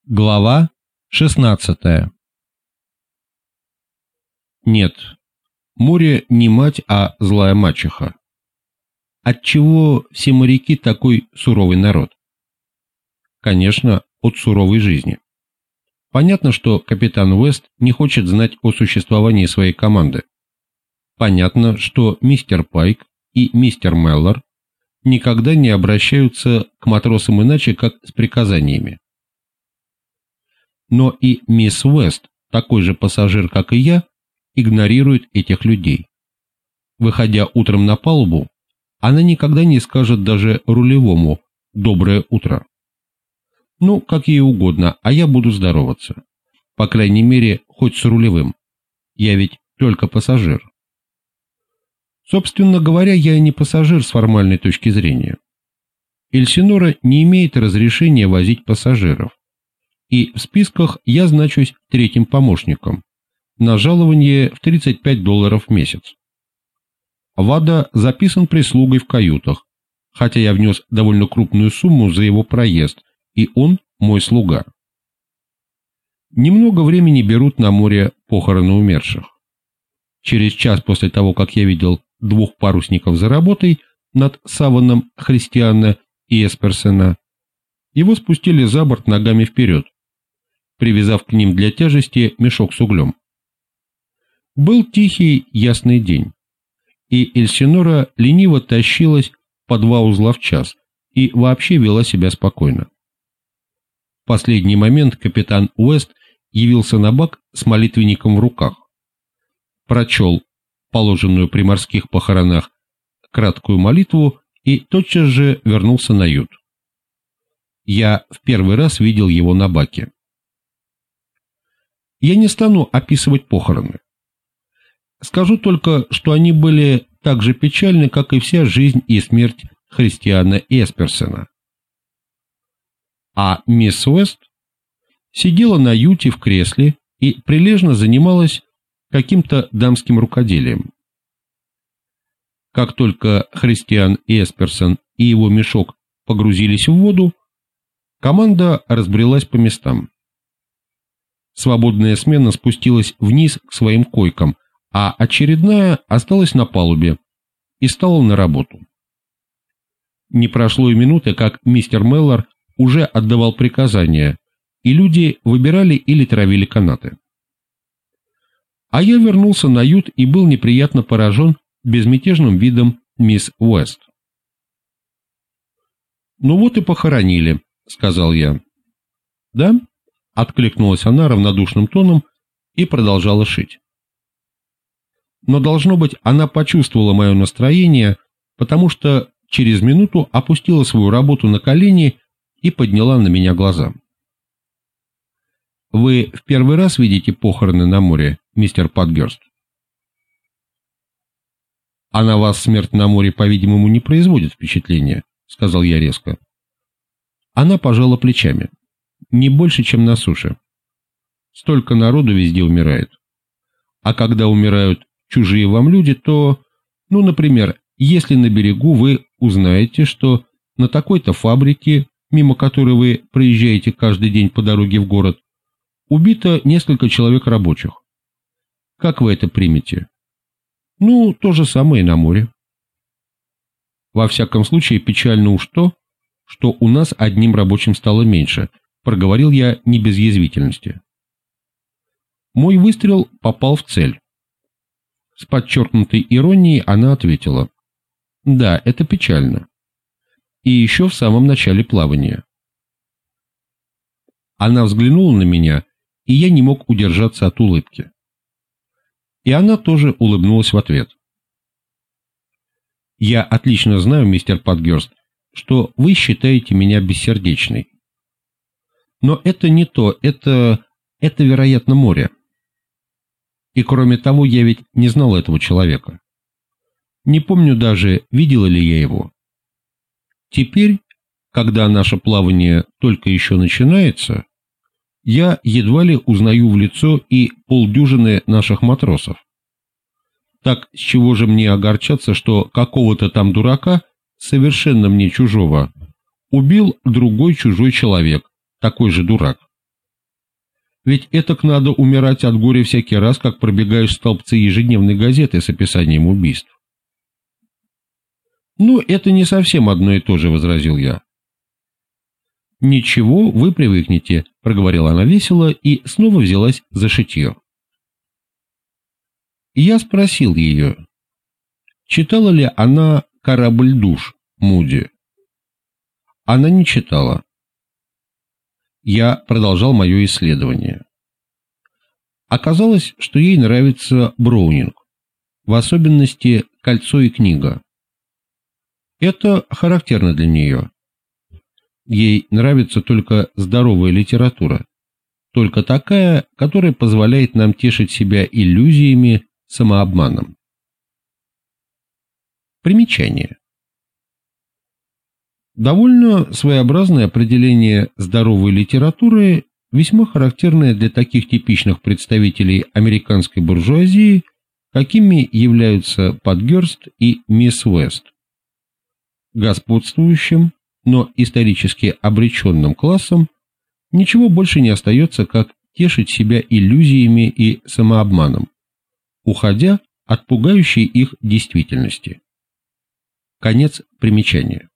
Глава 16. Нет, море не мать, а злая мачеха. Отчего все моряки такой суровый народ? Конечно, от суровой жизни. Понятно, что капитан Уэст не хочет знать о существовании своей команды. Понятно, что мистер Пайк и мистер Меллор никогда не обращаются к матросам иначе, как с приказаниями. Но и мисс Уэст, такой же пассажир, как и я, игнорирует этих людей. Выходя утром на палубу, она никогда не скажет даже рулевому «доброе утро». Ну, как ей угодно, а я буду здороваться. По крайней мере, хоть с рулевым. Я ведь только пассажир. Собственно говоря, я и не пассажир с формальной точки зрения. Эльсинора не имеет разрешения возить пассажиров. И в списках я значусь третьим помощником, на жалование в $35 в месяц. Вада записан прислугой в каютах, хотя я внес довольно крупную сумму за его проезд, и он мой слуга. Немного времени берут на море похороны умерших. Через час после того, как я видел двух парусников за работой над саваном Христиана и Эсперсена, его спустили за борт ногами вперед, привязав к ним для тяжести мешок с углем. Был тихий ясный день, и Эльсинора лениво тащилась по 2 узла в час и вообще вела себя спокойно. В последний момент капитан Уэст явился на бак с молитвенником в руках, прочел положенную при морских похоронах краткую молитву и тотчас же вернулся на ют. Я в первый раз видел его на баке. Я не стану описывать похороны. Скажу только, что они были так же печальны, как и вся жизнь и смерть Христиана Эсперсена. А мисс Уэст сидела на юте в кресле и прилежно занималась каким-то дамским рукоделием. Как только Христиан Эсперсен и его мешок погрузились в воду, команда разбрелась по местам. Свободная смена спустилась вниз к своим койкам, а очередная осталась на палубе и стала на работу. Не прошло и минуты, как мистер Меллор уже отдавал приказания, и люди выбирали или травили канаты. А я вернулся на ют и был неприятно поражен безмятежным видом мисс Уэст. «Ну вот и похоронили», — сказал я. «Да?» — откликнулась она равнодушным тоном и продолжала шить. Но, должно быть, она почувствовала мое настроение, потому что через минуту опустила свою работу на колени и подняла на меня глаза. «Вы в первый раз видите похороны на море, мистер Падгерст?» «А на вас смерть на море, по-видимому, не производит впечатления», — сказал я резко. Она пожала плечами. «Не больше, чем на суше. Столько народу везде умирает. А когда умирают чужие вам люди, то, ну, например, если на берегу вы узнаете, что на такой-то фабрике, мимо которой вы проезжаете каждый день по дороге в город, убито несколько человек рабочих. Как вы это примете? Ну, то же самое и на море. Во всяком случае, печально уж то, что у нас одним рабочим стало меньше», — проговорил я не без язвительности. Мой выстрел попал в цель. С подчеркнутой иронией она ответила: «Да, это печально. И еще в самом начале плавания». Она взглянула на меня, и я не мог удержаться от улыбки. И она тоже улыбнулась в ответ. «Я отлично знаю, мистер Падгерст, что вы считаете меня бессердечной. Но это не то, это, вероятно, море. И кроме того, я ведь не знал этого человека. Не помню даже, видела ли я его. Теперь, когда наше плавание только еще начинается, я едва ли узнаю в лицо и полдюжины наших матросов. Так с чего же мне огорчаться, что какого-то там дурака, совершенно мне чужого, убил другой чужой человек, такой же дурак? Ведь этак надо умирать от горя всякий раз, как пробегаешь столбцы ежедневной газеты с описанием убийств. «Ну, это не совсем одно и то же», — возразил я. «Ничего, вы привыкнете», — проговорила она весело и снова взялась за шитье. Я спросил ее, читала ли она «Корабль душ» Муди. Она не читала. Я продолжал мое исследование. Оказалось, что ей нравится Броунинг, в особенности «Кольцо и книга». Это характерно для нее. Ей нравится только здоровая литература, только такая, которая позволяет нам тешить себя иллюзиями, самообманом. Примечание. Довольно своеобразное определение здоровой литературы, весьма характерное для таких типичных представителей американской буржуазии, какими являются Патгерст и мисс Уэст. Господствующим, но исторически обреченным классом ничего больше не остается, как тешить себя иллюзиями и самообманом, уходя от пугающей их действительности. Конец примечания.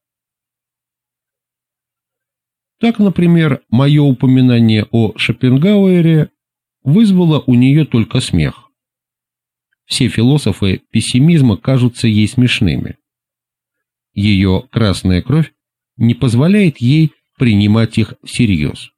Так, например, мое упоминание о Шопенгауэре вызвало у нее только смех. Все философы пессимизма кажутся ей смешными. Ее красная кровь не позволяет ей принимать их всерьез.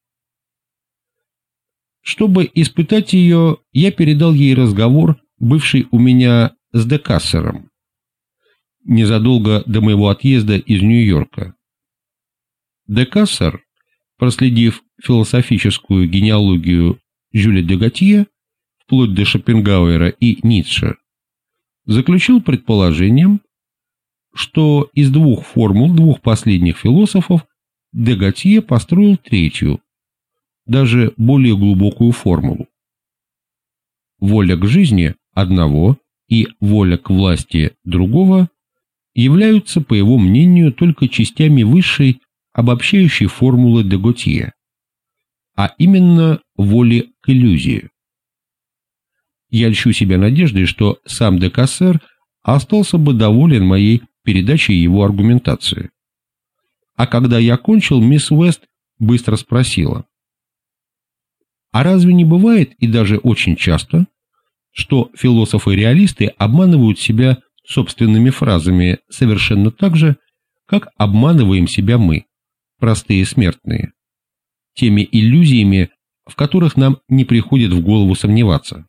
Чтобы испытать ее, я передал ей разговор, бывший у меня с де Кассером, незадолго до моего отъезда из Нью-Йорка. Де Кассер, проследив философическую генеалогию Жюля де Готье, вплоть до Шопенгауэра и Ницше, заключил предположением, что из двух формул двух последних философов де Готье построил третью, даже более глубокую формулу. Воля к жизни одного и воля к власти другого являются, по его мнению, только частями высшей обобщающей формулы де Готье, а именно воли к иллюзии. Я льщу себя надеждой, что сам де Кассер остался бы доволен моей передачей его аргументации. А когда я кончил, мисс Уэст быстро спросила: «А разве не бывает, и даже очень часто, что философы-реалисты обманывают себя собственными фразами совершенно так же, как обманываем себя мы, простые смертные, теми иллюзиями, в которых нам не приходит в голову сомневаться?»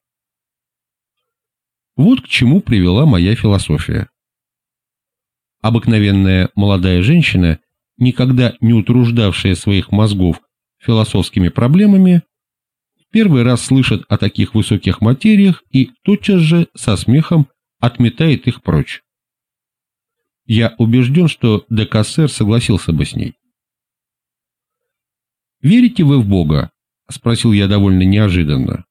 Вот к чему привела моя философия. Обыкновенная молодая женщина, никогда не утруждавшая своих мозгов философскими проблемами, в первый раз слышит о таких высоких материях и тотчас же со смехом отметает их прочь. Я убежден, что де Кассер согласился бы с ней. «Верите вы в Бога?» — спросил я довольно неожиданно.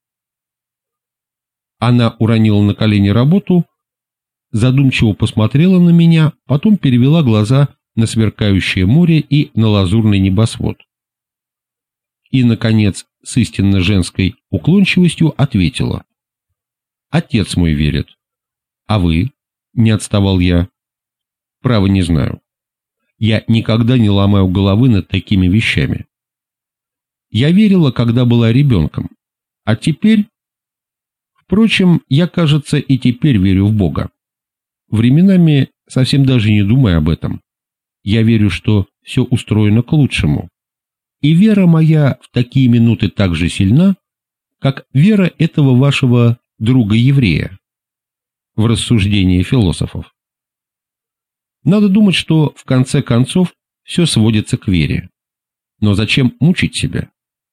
Она уронила на колени работу, задумчиво посмотрела на меня, потом перевела глаза на сверкающее море и на лазурный небосвод. И, наконец, с истинно женской уклончивостью ответила: «Отец мой верит. А вы?» — не отставал я. «Право не знаю. Я никогда не ломаю головы над такими вещами. Я верила, когда была ребенком, а теперь... Впрочем, я, кажется, и теперь верю в Бога. Временами, совсем даже не думая об этом, я верю, что все устроено к лучшему. И вера моя в такие минуты так же сильна, как вера этого вашего друга-еврея в рассуждении философов. Надо думать, что в конце концов все сводится к вере. Но зачем мучить себя?»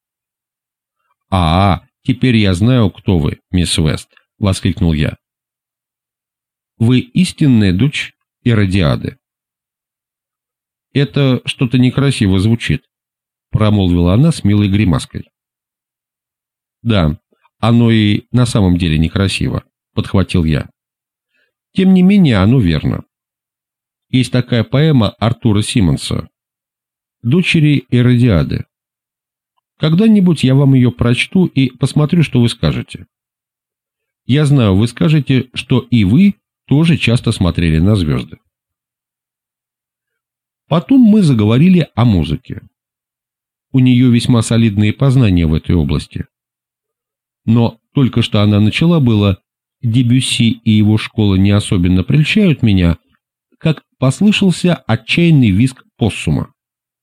Теперь я знаю, кто вы, мисс Уэст», — воскликнул я. «Вы истинная дочь Иродиады». «Это что-то некрасиво звучит», — промолвила она с милой гримаской. «Да, оно и на самом деле некрасиво», — подхватил я. «Тем не менее, оно верно. Есть такая поэма Артура Симмонса «Дочери Иродиады». Когда-нибудь я вам ее прочту и посмотрю, что вы скажете. Я знаю, вы скажете, что и вы тоже часто смотрели на звезды. Потом мы заговорили о музыке. У нее весьма солидные познания в этой области. Но только что она начала было «Дебюсси и его школа не особенно прельщают меня», как послышался отчаянный визг поссума.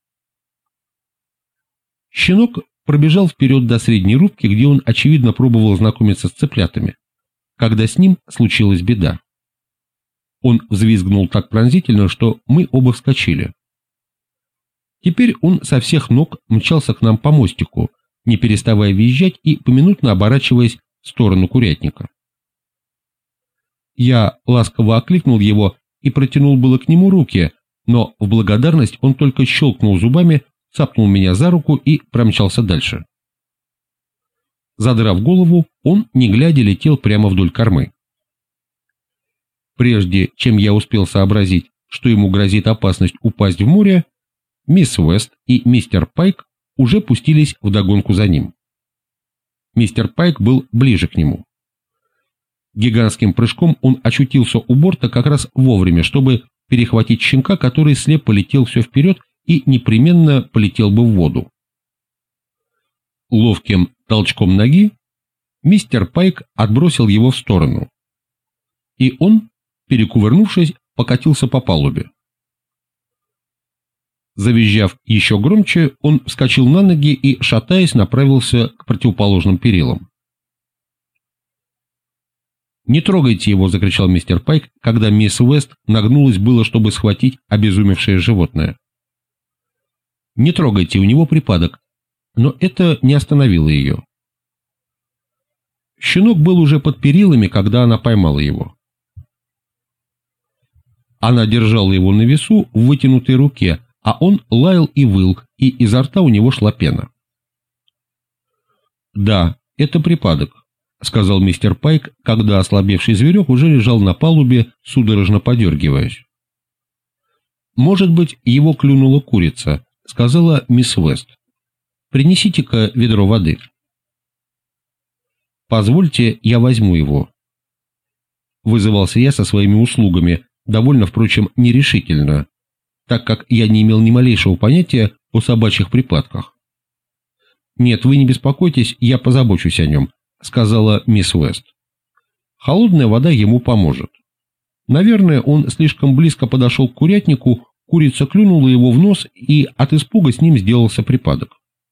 Щенок пробежал вперед до средней рубки, где он, очевидно, пробовал знакомиться с цыплятами, когда с ним случилась беда. Он взвизгнул так пронзительно, что мы оба вскочили. Теперь он со всех ног мчался к нам по мостику, не переставая визжать и поминутно оборачиваясь в сторону курятника. Я ласково окликнул его и протянул было к нему руки, но в благодарность он только щелкнул зубами, цапнул меня за руку и промчался дальше. Задрав голову, он, не глядя, летел прямо вдоль кормы. Прежде чем я успел сообразить, что ему грозит опасность упасть в море, мисс Уэст и мистер Пайк уже пустились вдогонку за ним. Мистер Пайк был ближе к нему. Гигантским прыжком он очутился у борта как раз вовремя, чтобы перехватить щенка, который слеп полетел все вперед и непременно полетел бы в воду. Ловким толчком ноги мистер Пайк отбросил его в сторону, и он, перекувырнувшись, покатился по палубе. Завизжав еще громче, он вскочил на ноги и, шатаясь, направился к противоположным перилам. «Не трогайте его!» — закричал мистер Пайк, когда мисс Уэст нагнулась было, чтобы схватить обезумевшее животное. «Не трогайте, у него припадок!» Но это не остановило ее. Щенок был уже под перилами, когда она поймала его. Она держала его на весу в вытянутой руке, а он лаял и выл, и изо рта у него шла пена. «Да, это припадок», — сказал мистер Пайк, когда ослабевший зверек уже лежал на палубе, судорожно подергиваясь. «Может быть, его клюнула курица», — сказала мисс Уэст. «Принесите-ка ведро воды». «Позвольте, я возьму его». Вызывался я со своими услугами, довольно, впрочем, нерешительно, так как я не имел ни малейшего понятия о собачьих припадках. «Нет, вы не беспокойтесь, я позабочусь о нем», — сказала мисс Уэст. «Холодная вода ему поможет. Наверное, он слишком близко подошел к курятнику, курица клюнула его в нос, и от испуга с ним сделался припадок».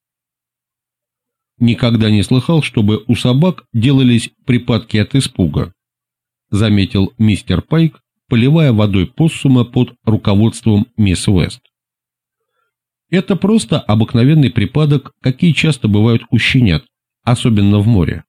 «Никогда не слыхал, чтобы у собак делались припадки от испуга», — заметил мистер Пайк, поливая водой поссума под руководством мисс Уэст. «Это просто обыкновенный припадок, какие часто бывают у щенят, особенно в море».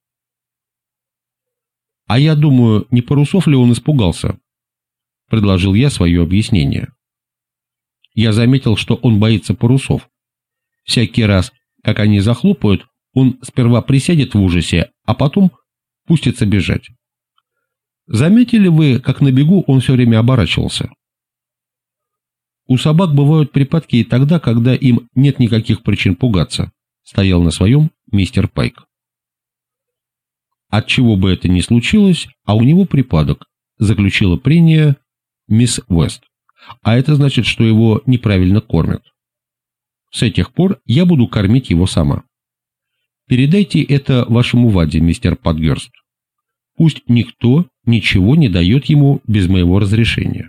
«А я думаю, не парусов ли он испугался?» — предложил я свое объяснение. Я заметил, что он боится парусов. Всякий раз, как они захлопают, он сперва присядет в ужасе, а потом пустится бежать. Заметили вы, как на бегу он все время оборачивался? У собак бывают припадки и тогда, когда им нет никаких причин пугаться, стоял на своем мистер Пайк. Отчего бы это ни случилось, а у него припадок, заключила прения мисс Уэст, а это значит, что его неправильно кормят. С этих пор я буду кормить его сама. Передайте это вашему Ваде, мистер Патгерст. Пусть никто ничего не дает ему без моего разрешения.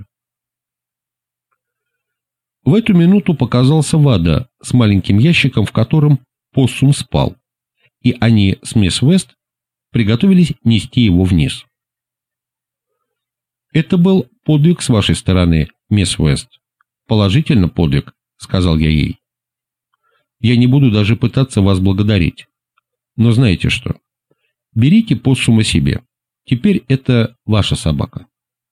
В эту минуту показался Вада с маленьким ящиком, в котором поссум спал, и они с мисс Уэст приготовились нести его вниз. «Это был подвиг с вашей стороны, мисс Уэст. Положительно подвиг», — сказал я ей. «Я не буду даже пытаться вас благодарить. Но знаете что? Берите поссума себе. Теперь это ваша собака».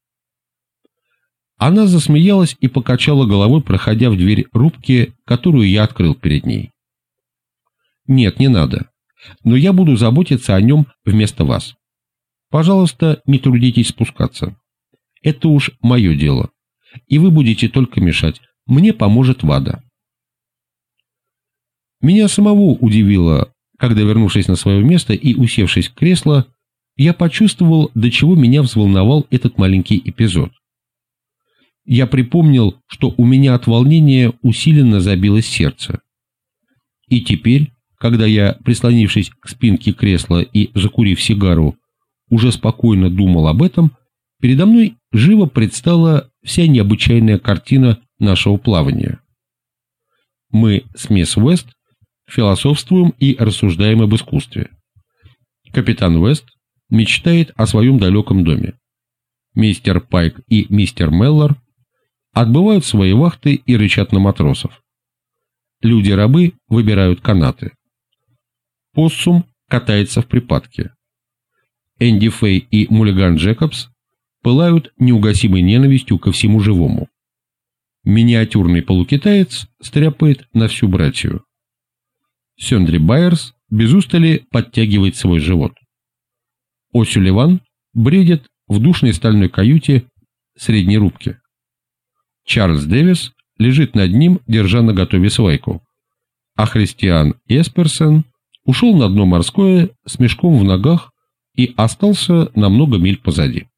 Она засмеялась и покачала головой, проходя в дверь рубки, которую я открыл перед ней. «Нет, не надо. Но я буду заботиться о нем вместо вас. Пожалуйста, не трудитесь спускаться. Это уж мое дело. И вы будете только мешать. Мне поможет Вада». Меня самого удивило, когда, вернувшись на свое место и усевшись в кресло, я почувствовал, до чего меня взволновал этот маленький эпизод. Я припомнил, что у меня от волнения усиленно забилось сердце. И теперь, когда я, прислонившись к спинке кресла и закурив сигару, уже спокойно думал об этом, передо мной живо предстала вся необычайная картина нашего плавания. Мы с мисс Уэст философствуем и рассуждаем об искусстве. Капитан Уэст мечтает о своем далеком доме. Мистер Пайк и мистер Меллор отбывают свои вахты и рычат на матросов. Люди-рабы выбирают канаты. Поссум катается в припадке. Энди Фэй и Муллиган Джекобс пылают неугасимой ненавистью ко всему живому. Миниатюрный полукитаец стряпает на всю братью. Сёндри Байерс без устали подтягивает свой живот. О'Сюлливан бредит в душной стальной каюте средней рубки. Чарльз Дэвис лежит над ним, держа наготове свайку, а Христиан Эсперсон ушел на дно морское с мешком в ногах и остался на много миль позади.